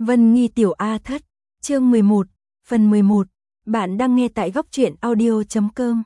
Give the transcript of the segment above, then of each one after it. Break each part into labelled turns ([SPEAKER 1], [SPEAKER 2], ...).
[SPEAKER 1] Vân Nghi Tiểu A Thất, chương 11, phần 11. Bạn đang nghe tại góc truyện audio.com.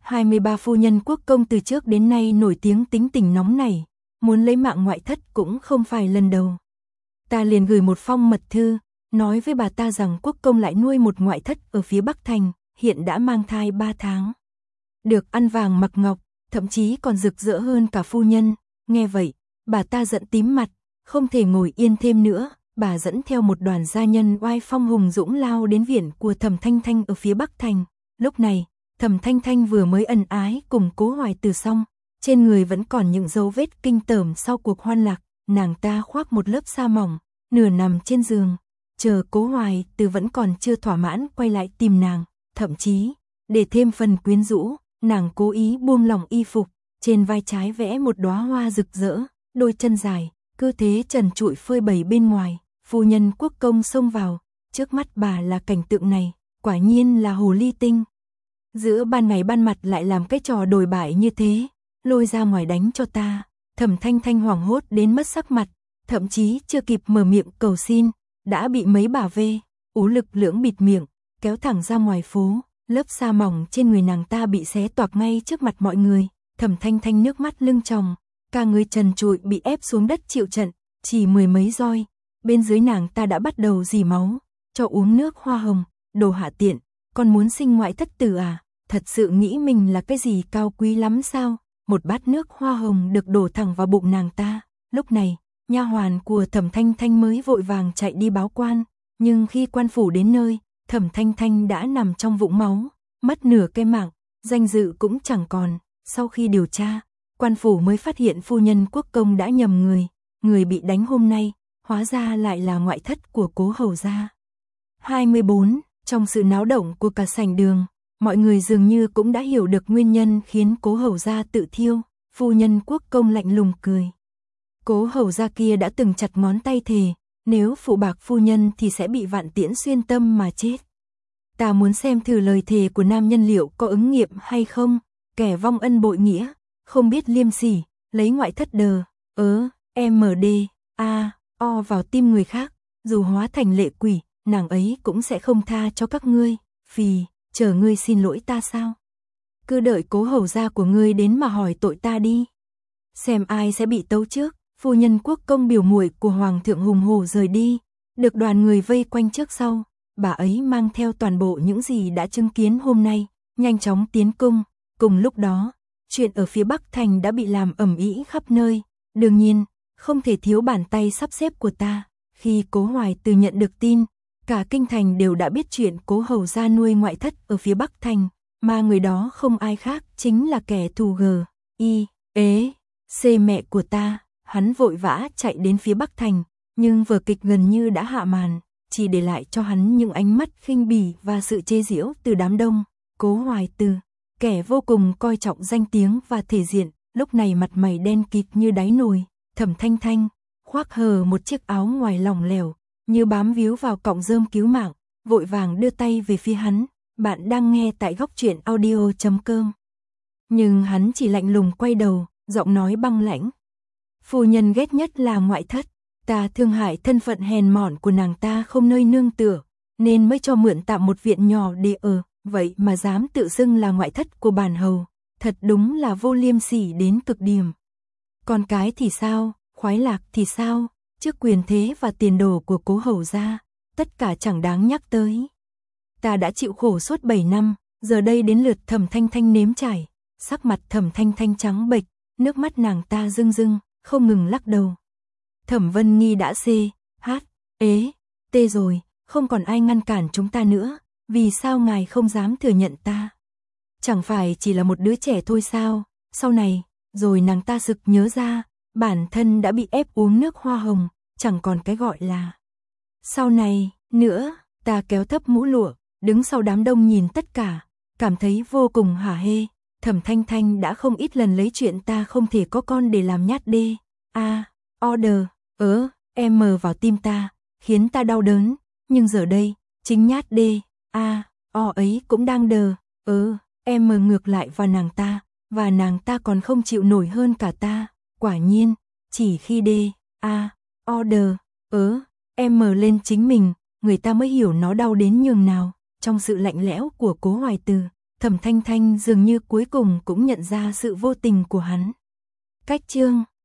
[SPEAKER 1] 23 phu nhân quốc công từ trước đến nay nổi tiếng tính tình nóng nảy, muốn lấy mạng ngoại thất cũng không phải lần đầu. Ta liền gửi một phong mật thư, nói với bà ta rằng quốc công lại nuôi một ngoại thất ở phía Bắc Thành, hiện đã mang thai 3 tháng. Được ăn vàng mặc ngọc, thậm chí còn rực rỡ hơn cả phu nhân. Nghe vậy, bà ta giận tím mặt, không thể ngồi yên thêm nữa. Bà dẫn theo một đoàn gia nhân oai phong hùng dũng lao đến viện của Thẩm Thanh Thanh ở phía Bắc Thành. Lúc này, Thẩm Thanh Thanh vừa mới ân ái cùng Cố Hoài Từ xong, trên người vẫn còn những dấu vết kinh tởm sau cuộc hoan lạc. Nàng ta khoác một lớp sa mỏng, nửa nằm trên giường, chờ Cố Hoài Từ vẫn còn chưa thỏa mãn quay lại tìm nàng. Thậm chí, để thêm phần quyến rũ, nàng cố ý buông lỏng y phục, trên vai trái vẽ một đóa hoa rực rỡ, đôi chân dài, cơ thế trần trụi phơi bày bên ngoài. Phu nhân quốc công xông vào, trước mắt bà là cảnh tượng này, quả nhiên là hồ ly tinh. Giữa ban ngày ban mặt lại làm cái trò đồi bại như thế, lôi ra ngoài đánh cho ta. Thẩm Thanh Thanh hoảng hốt đến mất sắc mặt, thậm chí chưa kịp mở miệng cầu xin, đã bị mấy bà vê, ú lực lưỡng bịt miệng, kéo thẳng ra ngoài phố. Lớp sa mỏng trên người nàng ta bị xé toạc ngay trước mặt mọi người. Thẩm Thanh Thanh nước mắt lưng tròng, cả người trần trụi bị ép xuống đất chịu trận, chỉ mười mấy roi. Bên dưới nàng ta đã bắt đầu rỉ máu, cho uống nước hoa hồng, đồ hạ tiện, còn muốn sinh ngoại thất tử à, thật sự nghĩ mình là cái gì cao quý lắm sao? Một bát nước hoa hồng được đổ thẳng vào bụng nàng ta. Lúc này, nha hoàn của Thẩm Thanh Thanh mới vội vàng chạy đi báo quan, nhưng khi quan phủ đến nơi, Thẩm Thanh Thanh đã nằm trong vũng máu, mất nửa cái mạng, danh dự cũng chẳng còn. Sau khi điều tra, quan phủ mới phát hiện phu nhân quốc công đã nhầm người bị đánh hôm nay hóa ra lại là ngoại thất của Cố hầu gia. 24. Trong sự náo động của cả sảnh đường, mọi người dường như cũng đã hiểu được nguyên nhân khiến Cố hầu gia tự thiêu. Phu nhân quốc công lạnh lùng cười. Cố hầu gia kia đã từng chặt ngón tay thề, nếu phụ bạc phu nhân thì sẽ bị vạn tiễn xuyên tâm mà chết. Ta muốn xem thử lời thề của nam nhân liệu có ứng nghiệm hay không. Kẻ vong ân bội nghĩa, không biết liêm sỉ, lấy ngoại thất đờ, MD, O vào tim người khác, dù hóa thành lệ quỷ, nàng ấy cũng sẽ không tha cho các ngươi. Phì, chờ ngươi xin lỗi ta sao? Cứ đợi Cố hầu gia của ngươi đến mà hỏi tội ta đi. Xem ai sẽ bị tấu trước. Phu nhân quốc công biểu muội của hoàng thượng hùng hổ rời đi, được đoàn người vây quanh trước sau. Bà ấy mang theo toàn bộ những gì đã chứng kiến hôm nay, nhanh chóng tiến cung. Cùng lúc đó, chuyện ở phía Bắc Thành đã bị làm ầm ĩ khắp nơi. Đương nhiên, không thể thiếu bàn tay sắp xếp của ta. Khi Cố Hoài Từ nhận được tin, cả kinh thành đều đã biết chuyện Cố hầu gia nuôi ngoại thất ở phía Bắc Thành, mà người đó không ai khác chính là kẻ thù C mẹ của ta. Hắn vội vã chạy đến phía Bắc Thành, nhưng vở kịch gần như đã hạ màn, chỉ để lại cho hắn những ánh mắt khinh bỉ và sự chế giễu từ đám đông. Cố Hoài Từ, kẻ vô cùng coi trọng danh tiếng và thể diện, lúc này mặt mày đen kịt như đáy nồi. Thẩm Thanh Thanh khoác hờ một chiếc áo ngoài lỏng lẻo, như bám víu vào cọng rơm cứu mạng, vội vàng đưa tay về phía hắn. Bạn đang nghe tại góc truyện audio.com. Nhưng hắn chỉ lạnh lùng quay đầu, giọng nói băng lãnh. Phu nhân ghét nhất là ngoại thất, ta thương hại thân phận hèn mọn của nàng ta không nơi nương tựa, nên mới cho mượn tạm một viện nhỏ để ở, vậy mà dám tự xưng là ngoại thất của bản hầu, thật đúng là vô liêm sỉ đến cực điểm. Con cái thì sao, khoái lạc thì sao, trước quyền thế và tiền đồ của Cố hầu gia, tất cả chẳng đáng nhắc tới. Ta đã chịu khổ suốt 7 năm, giờ đây đến lượt Thẩm Thanh Thanh nếm trải. Sắc mặt Thẩm Thanh Thanh trắng bệch, nước mắt nàng ta rưng rưng, không ngừng lắc đầu. Thẩm Vân Nghi đã rồi, không còn ai ngăn cản chúng ta nữa, vì sao ngài không dám thừa nhận ta? Chẳng phải chỉ là một đứa trẻ thôi sao? Sau này, rồi nàng ta sực nhớ ra, bản thân đã bị ép uống nước hoa hồng, chẳng còn cái gọi là sau này nữa. Ta kéo thấp mũ lụa, đứng sau đám đông nhìn tất cả, cảm thấy vô cùng hả hê. Thẩm Thanh Thanh đã không ít lần lấy chuyện ta không thể có con để làm nhát M vào tim ta, khiến ta đau đớn, nhưng giờ đây, chính nhát O ấy cũng đang M ngược lại vào nàng ta, và nàng ta còn không chịu nổi hơn cả ta. Quả nhiên, chỉ khi O Em mờ lên chính mình, người ta mới hiểu nó đau đến nhường nào. Trong sự lạnh lẽo của Cố Hoài Từ, Thẩm Thanh Thanh dường như cuối cùng cũng nhận ra sự vô tình của hắn. Cách chương